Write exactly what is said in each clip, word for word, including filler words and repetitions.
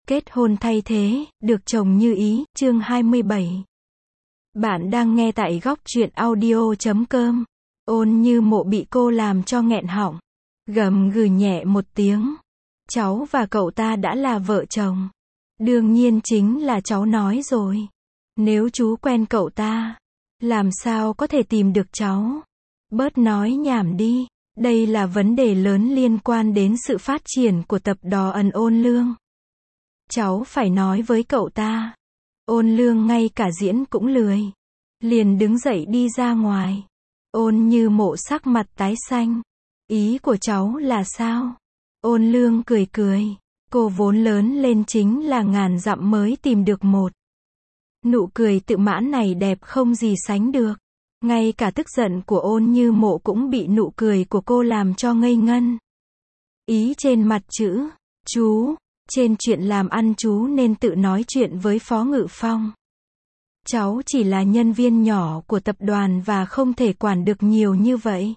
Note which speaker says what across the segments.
Speaker 1: Kết hôn thay thế, được chồng như ý, chương hai mươi bảy. Bạn đang nghe tại góc truyện audio chấm com. Ôn Như Mộ bị cô làm cho nghẹn họng. Gầm gừ nhẹ một tiếng. Cháu và cậu ta đã là vợ chồng. Đương nhiên chính là cháu nói rồi. Nếu chú quen cậu ta, làm sao có thể tìm được cháu? Bớt nói nhảm đi. Đây là vấn đề lớn liên quan đến sự phát triển của tập đoàn Ôn Lương. Cháu phải nói với cậu ta. Ôn Lương ngay cả diễn cũng lười. Liền đứng dậy đi ra ngoài. Ôn Như Mộ sắc mặt tái xanh. Ý của cháu là sao? Ôn Lương cười cười. Cô vốn lớn lên chính là ngàn dặm mới tìm được một. Nụ cười tự mãn này đẹp không gì sánh được. Ngay cả tức giận của Ôn Như Mộ cũng bị nụ cười của cô làm cho ngây ngân. Ý trên mặt chữ, chú, trên chuyện làm ăn chú nên tự nói chuyện với Phó Ngự Phong. Cháu chỉ là nhân viên nhỏ của tập đoàn và không thể quản được nhiều như vậy.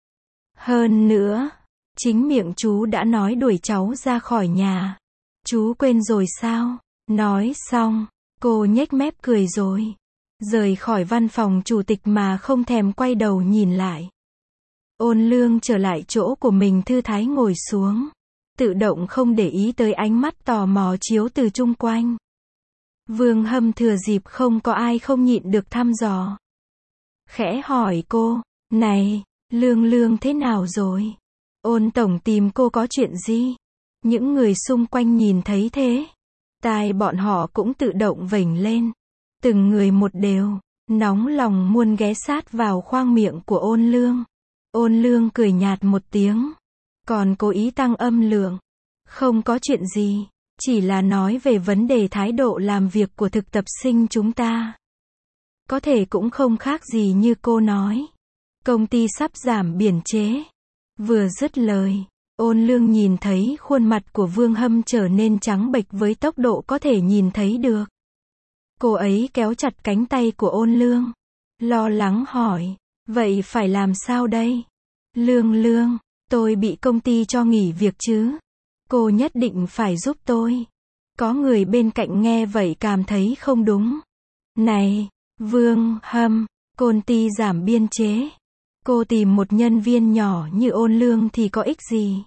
Speaker 1: Hơn nữa, chính miệng chú đã nói đuổi cháu ra khỏi nhà. Chú quên rồi sao? Nói xong, cô nhếch mép cười rồi. Rời khỏi văn phòng chủ tịch mà không thèm quay đầu nhìn lại. Ôn Lương trở lại chỗ của mình thư thái ngồi xuống. Tự động không để ý tới ánh mắt tò mò chiếu từ chung quanh. Vương Hâm thừa dịp không có ai không nhịn được thăm dò. Khẽ hỏi cô, này, Lương Lương thế nào rồi? Ôn tổng tìm cô có chuyện gì? Những người xung quanh nhìn thấy thế. Tai bọn họ cũng tự động vểnh lên. Từng người một đều, nóng lòng muốn ghé sát vào khoang miệng của Ôn Lương. Ôn Lương cười nhạt một tiếng. Còn cố ý tăng âm lượng. Không có chuyện gì, chỉ là nói về vấn đề thái độ làm việc của thực tập sinh chúng ta. Có thể cũng không khác gì như cô nói. Công ty sắp giảm biên chế. Vừa dứt lời, Ôn Lương nhìn thấy khuôn mặt của Vương Hâm trở nên trắng bệch với tốc độ có thể nhìn thấy được. Cô ấy kéo chặt cánh tay của Ôn Lương. Lo lắng hỏi, vậy phải làm sao đây? Lương Lương, tôi bị công ty cho nghỉ việc chứ? Cô nhất định phải giúp tôi. Có người bên cạnh nghe vậy cảm thấy không đúng. Này, Vương Hâm, công ty giảm biên chế. Cô tìm một nhân viên nhỏ như Ôn Lương thì có ích gì?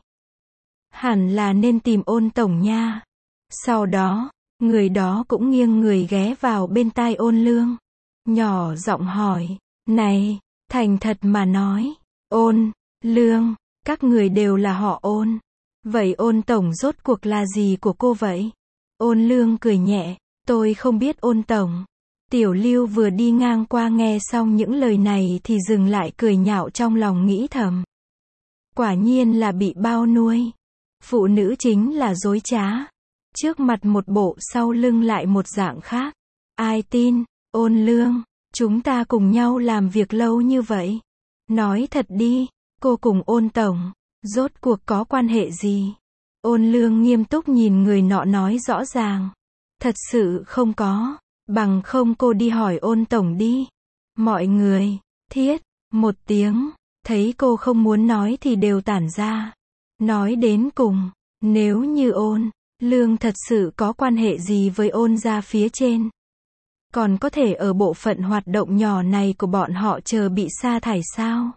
Speaker 1: Hẳn là nên tìm Ôn tổng nha. Sau đó, người đó cũng nghiêng người ghé vào bên tai Ôn Lương. Nhỏ giọng hỏi, này, thành thật mà nói, Ôn Lương, các người đều là họ Ôn. Vậy Ôn tổng rốt cuộc là gì của cô vậy? Ôn Lương cười nhẹ, tôi không biết Ôn tổng. Tiểu Lưu vừa đi ngang qua nghe xong những lời này thì dừng lại cười nhạo trong lòng nghĩ thầm. Quả nhiên là bị bao nuôi. Phụ nữ chính là dối trá. Trước mặt một bộ sau lưng lại một dạng khác. Ai tin? Ôn Lương, chúng ta cùng nhau làm việc lâu như vậy. Nói thật đi, cô cùng Ôn tổng, rốt cuộc có quan hệ gì? Ôn Lương nghiêm túc nhìn người nọ nói rõ ràng. Thật sự không có, bằng không cô đi hỏi Ôn tổng đi. Mọi người, thiết, một tiếng, thấy cô không muốn nói thì đều tản ra. Nói đến cùng, nếu như Ôn Lương thật sự có quan hệ gì với Ôn gia phía trên, còn có thể ở bộ phận hoạt động nhỏ này của bọn họ chờ bị sa thải sao?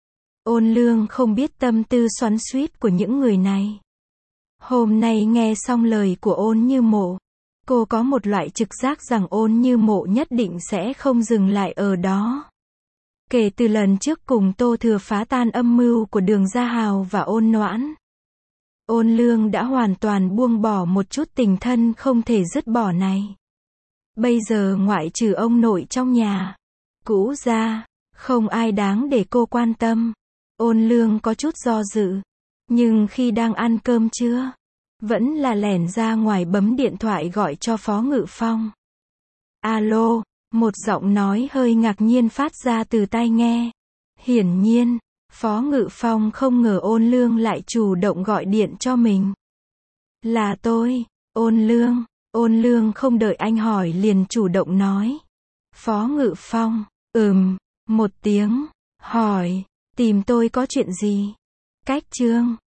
Speaker 1: Ôn Lương không biết tâm tư xoắn xuýt của những người này. Hôm nay nghe xong lời của Ôn Như Mộ, cô có một loại trực giác rằng Ôn Như Mộ nhất định sẽ không dừng lại ở đó. Kể từ lần trước cùng Tô Thừa phá tan âm mưu của Đường Gia Hào và Ôn Noãn, Ôn Lương đã hoàn toàn buông bỏ một chút tình thân không thể dứt bỏ này. Bây giờ ngoại trừ ông nội trong nhà cũ ra, không ai đáng để cô quan tâm. Ôn Lương có chút do dự, nhưng khi đang ăn cơm trưa, vẫn là lẻn ra ngoài bấm điện thoại gọi cho Phó Ngự Phong. Alo, một giọng nói hơi ngạc nhiên phát ra từ tai nghe. Hiển nhiên, Phó Ngự Phong không ngờ Ôn Lương lại chủ động gọi điện cho mình. Là tôi, Ôn Lương. Ôn Lương không đợi anh hỏi liền chủ động nói. Phó Ngự Phong, ừm, một tiếng, hỏi, tìm tôi có chuyện gì? Cách chương